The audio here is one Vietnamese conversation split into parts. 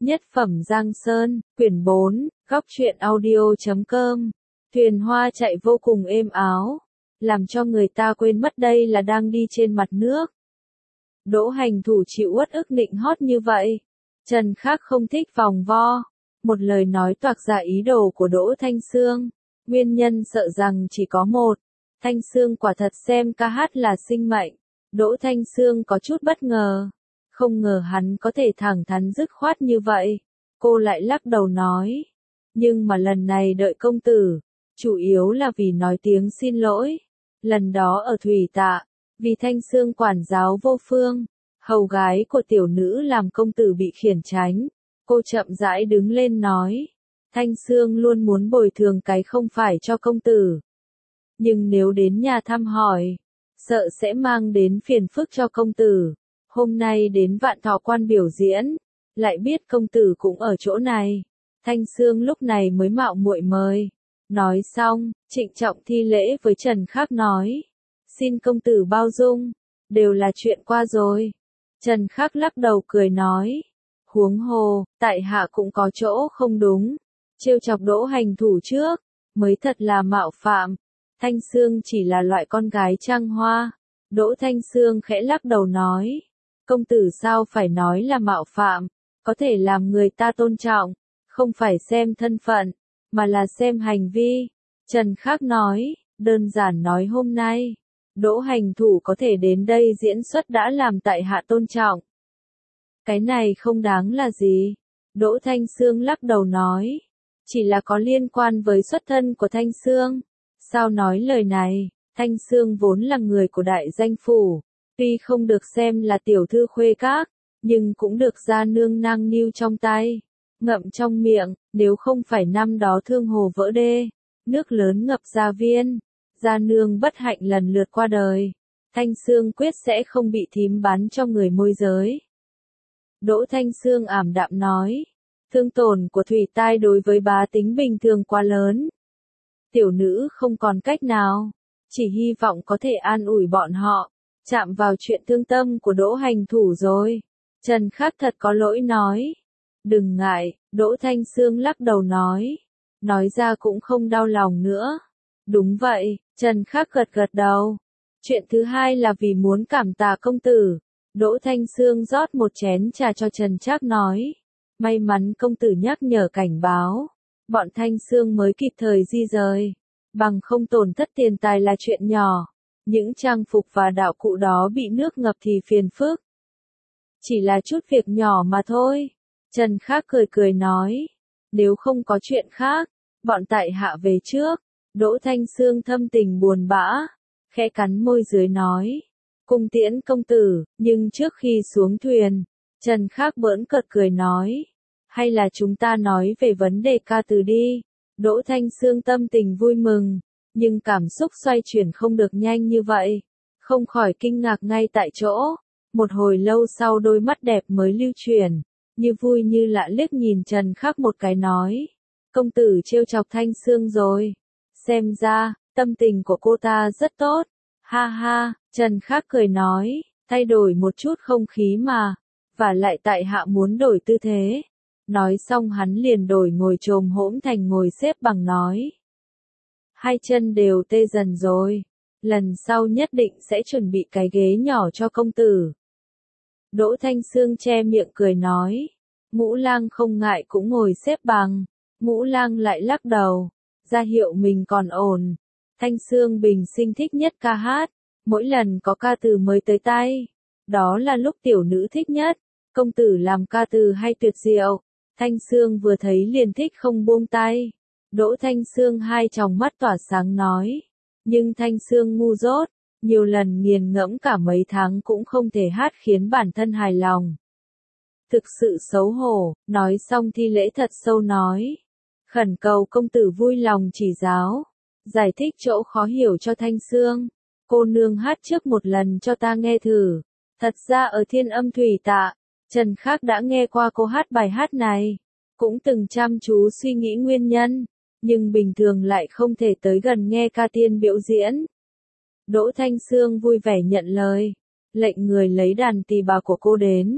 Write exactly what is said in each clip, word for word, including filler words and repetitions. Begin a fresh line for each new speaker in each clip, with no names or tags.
Nhất phẩm Giang Sơn, quyển bốn, góc truyện audio chấm com. Thuyền hoa chạy vô cùng êm áo, làm cho người ta quên mất đây là đang đi trên mặt nước. Đỗ Hành Thủ chịu uất ức nịnh hót như vậy. Trần Khắc không thích vòng vo, một lời nói toạc ra ý đồ của Đỗ Thanh Xương. Nguyên nhân sợ rằng chỉ có một. Thanh Xương quả thật xem ca hát là sinh mệnh. Đỗ Thanh Xương có chút bất ngờ. Không ngờ hắn có thể thẳng thắn dứt khoát như vậy. Cô lại lắc đầu nói. Nhưng mà lần này đợi công tử, chủ yếu là vì nói tiếng xin lỗi. Lần đó ở Thủy Tạ, vì Thanh Xương quản giáo vô phương, hầu gái của tiểu nữ làm công tử bị khiển tránh. Cô chậm rãi đứng lên nói. Thanh Xương luôn muốn bồi thường cái không phải cho công tử. Nhưng nếu đến nhà thăm hỏi, sợ sẽ mang đến phiền phức cho công tử. Hôm nay đến Vạn Thọ Quan biểu diễn, lại biết công tử cũng ở chỗ này. Thanh Xương lúc này mới mạo muội mời. Nói xong, trịnh trọng thi lễ với Trần Khắc nói. Xin công tử bao dung, đều là chuyện qua rồi. Trần Khắc lắc đầu cười nói. Huống hồ, tại hạ cũng có chỗ không đúng. Trêu chọc Đỗ Hành Thủ trước, mới thật là mạo phạm. Thanh Xương chỉ là loại con gái trăng hoa. Đỗ Thanh Xương khẽ lắc đầu nói. Công tử sao phải nói là mạo phạm, có thể làm người ta tôn trọng, không phải xem thân phận, mà là xem hành vi. Trần Khắc nói, đơn giản nói hôm nay, Đỗ Hành Thủ có thể đến đây diễn xuất đã làm tại hạ tôn trọng. Cái này không đáng là gì. Đỗ Thanh Xương lắc đầu nói, chỉ là có liên quan với xuất thân của Thanh Xương. Sao nói lời này, Thanh Xương vốn là người của đại danh phủ. Tuy không được xem là tiểu thư khuê các, nhưng cũng được gia nương nang niu trong tay, ngậm trong miệng. Nếu không phải năm đó thương hồ vỡ đê, nước lớn ngập gia viên, gia nương bất hạnh lần lượt qua đời, Thanh Xương quyết sẽ không bị thím bán cho người môi giới. Đỗ Thanh Xương ảm đạm nói, thương tổn của Thủy Tai đối với bá tính bình thường quá lớn. Tiểu nữ không còn cách nào, chỉ hy vọng có thể an ủi bọn họ. Chạm vào chuyện thương tâm của Đỗ Hành Thủ rồi. Trần Khắc thật có lỗi nói. Đừng ngại, Đỗ Thanh Xương lắc đầu nói. Nói ra cũng không đau lòng nữa. Đúng vậy, Trần Khắc gật gật đầu. Chuyện thứ hai là vì muốn cảm tạ công tử. Đỗ Thanh Xương rót một chén trà cho Trần Trác nói. May mắn công tử nhắc nhở cảnh báo. Bọn Thanh Xương mới kịp thời di rời. Bằng không tổn thất tiền tài là chuyện nhỏ. Những trang phục và đạo cụ đó bị nước ngập thì phiền phức. Chỉ là chút việc nhỏ mà thôi. Trần Khắc cười cười nói. Nếu không có chuyện khác, bọn tại hạ về trước. Đỗ Thanh Xương thâm tình buồn bã, khẽ cắn môi dưới nói. Cung tiễn công tử, nhưng trước khi xuống thuyền, Trần Khắc bỡn cợt cười nói. Hay là chúng ta nói về vấn đề ca từ đi. Đỗ Thanh Xương tâm tình vui mừng. Nhưng cảm xúc xoay chuyển không được nhanh như vậy. Không khỏi kinh ngạc ngay tại chỗ. Một hồi lâu sau đôi mắt đẹp mới lưu chuyển. Như vui như lạ liếc nhìn Trần Khắc một cái nói. Công tử trêu chọc Thanh Xương rồi. Xem ra, tâm tình của cô ta rất tốt. Ha ha, Trần Khắc cười nói. Thay đổi một chút không khí mà. Và lại tại hạ muốn đổi tư thế. Nói xong hắn liền đổi ngồi chồm hỗn thành ngồi xếp bằng nói. Hai chân đều tê dần rồi. Lần sau nhất định sẽ chuẩn bị cái ghế nhỏ cho công tử. Đỗ Thanh Xương che miệng cười nói. Ngũ Lang không ngại cũng ngồi xếp bằng. Ngũ Lang lại lắc đầu. Ra hiệu mình còn ổn. Thanh Xương bình sinh thích nhất ca hát. Mỗi lần có ca từ mới tới tay. Đó là lúc tiểu nữ thích nhất. Công tử làm ca từ hay tuyệt diệu. Thanh Xương vừa thấy liền thích không buông tay. Đỗ Thanh Xương hai tròng mắt tỏa sáng nói. Nhưng Thanh Xương ngu dốt, nhiều lần nghiền ngẫm cả mấy tháng cũng không thể hát khiến bản thân hài lòng. Thực sự xấu hổ, nói xong thi lễ thật sâu nói. Khẩn cầu công tử vui lòng chỉ giáo, giải thích chỗ khó hiểu cho Thanh Xương. Cô nương hát trước một lần cho ta nghe thử. Thật ra ở Thiên Âm Thủy Tạ, Trần Khắc đã nghe qua cô hát bài hát này. Cũng từng chăm chú suy nghĩ nguyên nhân. Nhưng bình thường lại không thể tới gần nghe ca tiên biểu diễn. Đỗ Thanh Xương vui vẻ nhận lời, lệnh người lấy đàn tỳ bà của cô đến.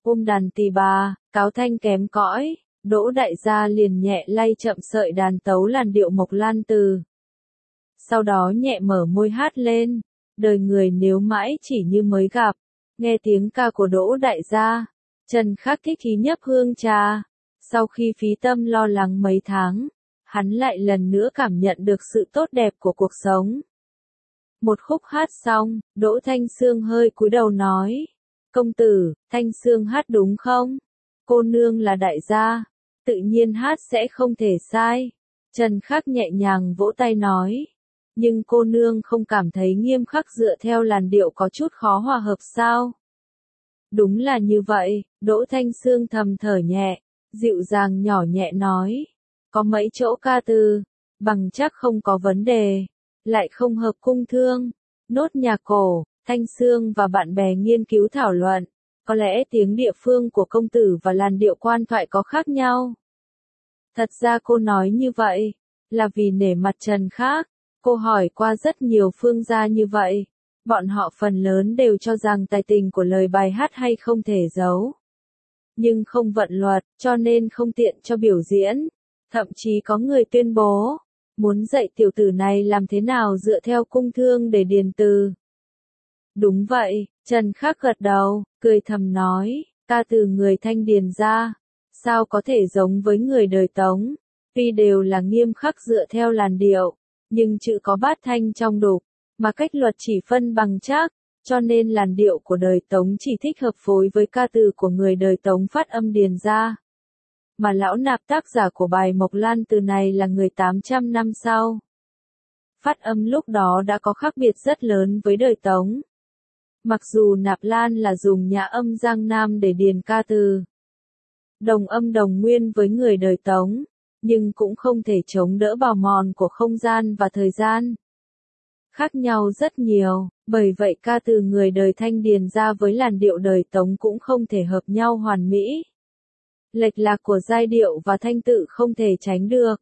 ôm đàn tỳ bà, cáo thanh kém cõi, Đỗ đại gia liền nhẹ lay chậm sợi đàn tấu làn điệu Mộc Lan Từ. Sau đó nhẹ mở môi hát lên, đời người nếu mãi chỉ như mới gặp, nghe tiếng ca của Đỗ đại gia, Trần Khắc thích ý nhấp hương trà, sau khi phí tâm lo lắng mấy tháng, hắn lại lần nữa cảm nhận được sự tốt đẹp của cuộc sống. Một khúc hát xong, Đỗ Thanh Sương hơi cúi đầu nói, công tử, Thanh Sương hát đúng không? Cô nương là đại gia, tự nhiên hát sẽ không thể sai. Trần Khắc nhẹ nhàng vỗ tay nói, nhưng cô nương không cảm thấy nghiêm khắc dựa theo làn điệu có chút khó hòa hợp sao? Đúng là như vậy, Đỗ Thanh Sương thầm thở nhẹ, dịu dàng nhỏ nhẹ nói, có mấy chỗ ca từ, bằng chắc không có vấn đề, lại không hợp cung thương, nốt nhạc cổ. Thanh Sương và bạn bè nghiên cứu thảo luận, có lẽ tiếng địa phương của công tử và làn điệu quan thoại có khác nhau. Thật ra cô nói như vậy, là vì nể mặt Trần Khắc. Cô hỏi qua rất nhiều phương gia như vậy, bọn họ phần lớn đều cho rằng tài tình của lời bài hát hay không thể giấu. Nhưng không vận luật, cho nên không tiện cho biểu diễn. Thậm chí có người tuyên bố, muốn dạy tiểu tử này làm thế nào dựa theo cung thương để điền từ. Đúng vậy, Trần Khắc gật đầu, cười thầm nói, ca từ người Thanh điền ra, sao có thể giống với người đời Tống, tuy đều là nghiêm khắc dựa theo làn điệu, nhưng chữ có bát thanh trong đục, mà cách luật chỉ phân bằng chắc, cho nên làn điệu của đời Tống chỉ thích hợp phối với ca từ của người đời Tống phát âm điền ra. Mà lão Nạp tác giả của bài Mộc Lan Từ này là người tám trăm năm sau. Phát âm lúc đó đã có khác biệt rất lớn với đời Tống. Mặc dù Nạp Lan là dùng nhã âm Giang Nam để điền ca từ, đồng âm đồng nguyên với người đời Tống, nhưng cũng không thể chống đỡ bào mòn của không gian và thời gian. Khác nhau rất nhiều, bởi vậy ca từ người đời Thanh điền ra với làn điệu đời Tống cũng không thể hợp nhau hoàn mỹ. Lệch lạc của giai điệu và thanh tự không thể tránh được.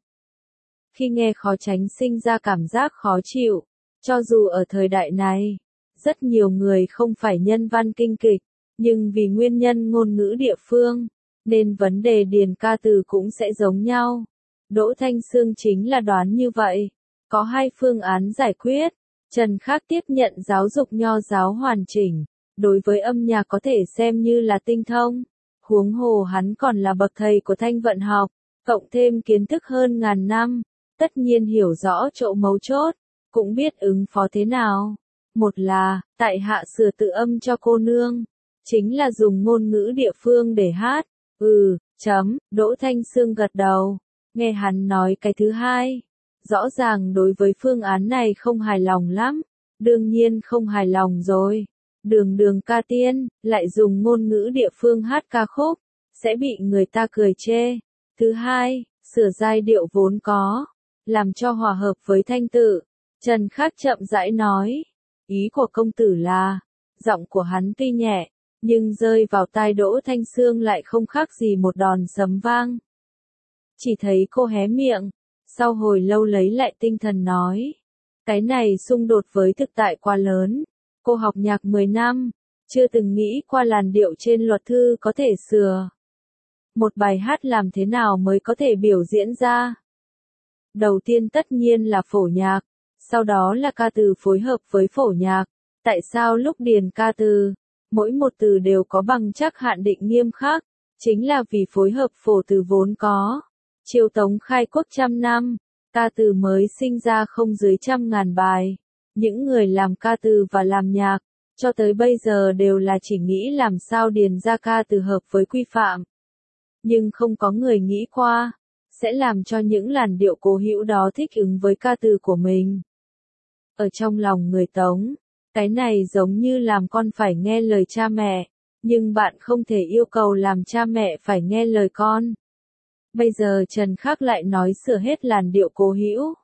Khi nghe khó tránh sinh ra cảm giác khó chịu, cho dù ở thời đại này, rất nhiều người không phải nhân văn kinh kịch, nhưng vì nguyên nhân ngôn ngữ địa phương, nên vấn đề điền ca từ cũng sẽ giống nhau. Đỗ Thanh Sương chính là đoán như vậy. Có hai phương án giải quyết. Trần Khắc tiếp nhận giáo dục nho giáo hoàn chỉnh, đối với âm nhạc có thể xem như là tinh thông. Huống hồ hắn còn là bậc thầy của thanh vận học, cộng thêm kiến thức hơn ngàn năm, tất nhiên hiểu rõ chỗ mấu chốt, cũng biết ứng phó thế nào. Một là, tại hạ sửa tự âm cho cô nương, chính là dùng ngôn ngữ địa phương để hát. Ừ, chấm, Đỗ Thanh Sương gật đầu, nghe hắn nói cái thứ hai. Rõ ràng đối với phương án này không hài lòng lắm, đương nhiên không hài lòng rồi. Đường đường ca tiên, lại dùng ngôn ngữ địa phương hát ca khúc, sẽ bị người ta cười chê. Thứ hai, sửa giai điệu vốn có, làm cho hòa hợp với thanh tự. Trần Khắc chậm rãi nói, ý của công tử là, giọng của hắn tuy nhẹ, nhưng rơi vào tai Đỗ Thanh Sương lại không khác gì một đòn sấm vang. Chỉ thấy cô hé miệng, sau hồi lâu lấy lại tinh thần nói, cái này xung đột với thực tại quá lớn. Cô học nhạc mười năm, chưa từng nghĩ qua làn điệu trên luật thư có thể sửa. Một bài hát làm thế nào mới có thể biểu diễn ra? Đầu tiên tất nhiên là phổ nhạc, sau đó là ca từ phối hợp với phổ nhạc. Tại sao lúc điền ca từ, mỗi một từ đều có bằng chắc hạn định nghiêm khắc? Chính là vì phối hợp phổ từ vốn có. Triều Tống khai quốc trăm năm, ca từ mới sinh ra không dưới trăm ngàn bài. Những người làm ca từ và làm nhạc, cho tới bây giờ đều là chỉ nghĩ làm sao điền ra ca từ hợp với quy phạm. Nhưng không có người nghĩ qua, sẽ làm cho những làn điệu cố hữu đó thích ứng với ca từ của mình. Ở trong lòng người Tống, cái này giống như làm con phải nghe lời cha mẹ, nhưng bạn không thể yêu cầu làm cha mẹ phải nghe lời con. Bây giờ Trần Khắc lại nói sửa hết làn điệu cố hữu,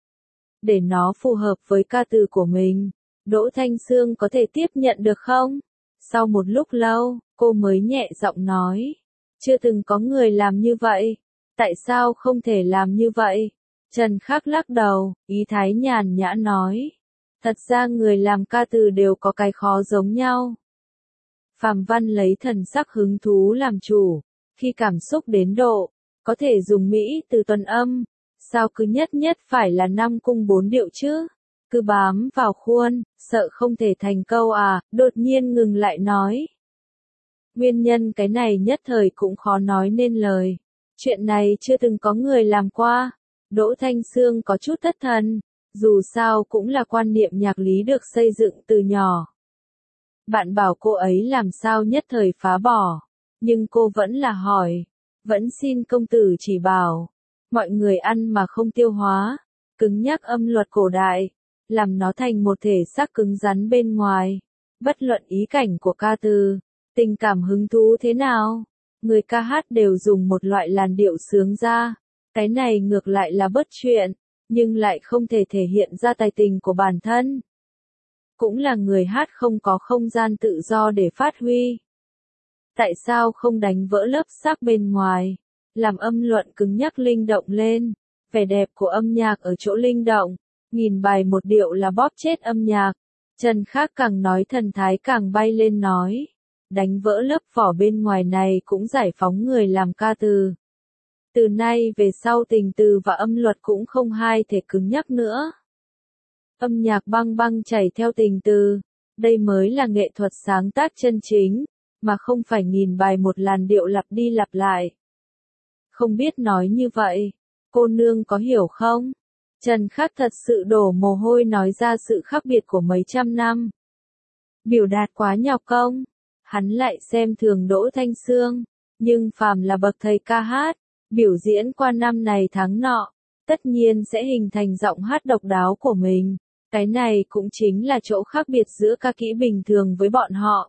để nó phù hợp với ca từ của mình. Đỗ Thanh Sương có thể tiếp nhận được không? Sau một lúc lâu, cô mới nhẹ giọng nói, chưa từng có người làm như vậy. Tại sao không thể làm như vậy? Trần Khắc lắc đầu, ý thái nhàn nhã nói, thật ra người làm ca từ đều có cái khó giống nhau. Phàm Văn lấy thần sắc hứng thú làm chủ, khi cảm xúc đến độ, có thể dùng Mỹ từ tuần âm, sao cứ nhất nhất phải là năm cung bốn điệu chứ? Cứ bám vào khuôn, sợ không thể thành câu à, đột nhiên ngừng lại nói. Nguyên nhân cái này nhất thời cũng khó nói nên lời. Chuyện này chưa từng có người làm qua. Đỗ Thanh Sương có chút thất thần, dù sao cũng là quan niệm nhạc lý được xây dựng từ nhỏ. Bạn bảo cô ấy làm sao nhất thời phá bỏ, nhưng cô vẫn là hỏi, vẫn xin công tử chỉ bảo. Mọi người ăn mà không tiêu hóa, cứng nhắc âm luật cổ đại, làm nó thành một thể xác cứng rắn bên ngoài. Bất luận ý cảnh của ca từ, tình cảm hứng thú thế nào, người ca hát đều dùng một loại làn điệu sướng ra. Cái này ngược lại là bất chuyện, nhưng lại không thể thể hiện ra tài tình của bản thân. Cũng là người hát không có không gian tự do để phát huy. Tại sao không đánh vỡ lớp xác bên ngoài, làm âm luận cứng nhắc linh động lên? Vẻ đẹp của âm nhạc ở chỗ linh động, nghìn bài một điệu là bóp chết âm nhạc. Trần Khác càng nói thần thái càng bay lên nói, đánh vỡ lớp vỏ bên ngoài này cũng giải phóng người làm ca từ. Từ nay về sau tình từ và âm luật cũng không hai thể cứng nhắc nữa. Âm nhạc băng băng chảy theo tình từ, đây mới là nghệ thuật sáng tác chân chính, mà không phải nghìn bài một làn điệu lặp đi lặp lại. Không biết nói như vậy, cô nương có hiểu không? Trần Khác thật sự đổ mồ hôi nói ra sự khác biệt của mấy trăm năm. Biểu đạt quá nhọc công, hắn lại xem thường Đỗ Thanh Sương, nhưng phàm là bậc thầy ca hát, biểu diễn qua năm này tháng nọ, tất nhiên sẽ hình thành giọng hát độc đáo của mình. Cái này cũng chính là chỗ khác biệt giữa ca kỹ bình thường với bọn họ.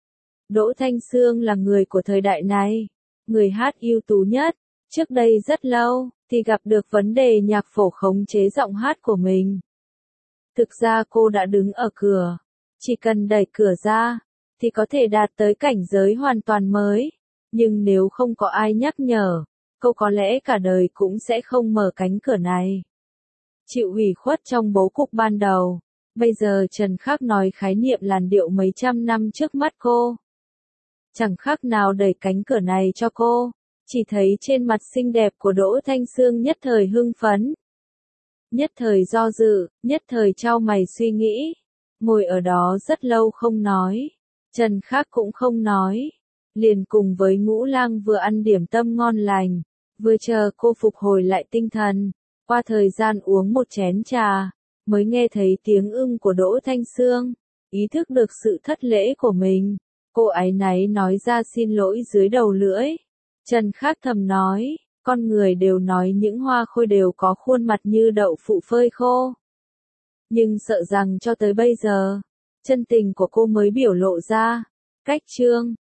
Đỗ Thanh Sương là người của thời đại này, người hát ưu tú nhất. Trước đây rất lâu, thì gặp được vấn đề nhạc phổ khống chế giọng hát của mình. Thực ra cô đã đứng ở cửa, chỉ cần đẩy cửa ra, thì có thể đạt tới cảnh giới hoàn toàn mới. Nhưng nếu không có ai nhắc nhở, cô có lẽ cả đời cũng sẽ không mở cánh cửa này. Chịu ủy khuất trong bố cục ban đầu, bây giờ Trần Khác nói khái niệm làn điệu mấy trăm năm trước mắt cô. Chẳng khác nào đẩy cánh cửa này cho cô, chỉ thấy trên mặt xinh đẹp của Đỗ Thanh Sương nhất thời hưng phấn. Nhất thời do dự, nhất thời chau mày suy nghĩ, ngồi ở đó rất lâu không nói. Trần Khác cũng không nói, liền cùng với Ngũ Lang vừa ăn điểm tâm ngon lành, vừa chờ cô phục hồi lại tinh thần. Qua thời gian uống một chén trà, mới nghe thấy tiếng ưng của Đỗ Thanh Sương, ý thức được sự thất lễ của mình. Cô áy náy nói ra xin lỗi dưới đầu lưỡi. Trần Khác thầm nói, con người đều nói những hoa khôi đều có khuôn mặt như đậu phụ phơi khô. Nhưng sợ rằng cho tới bây giờ, chân tình của cô mới biểu lộ ra. Cách chương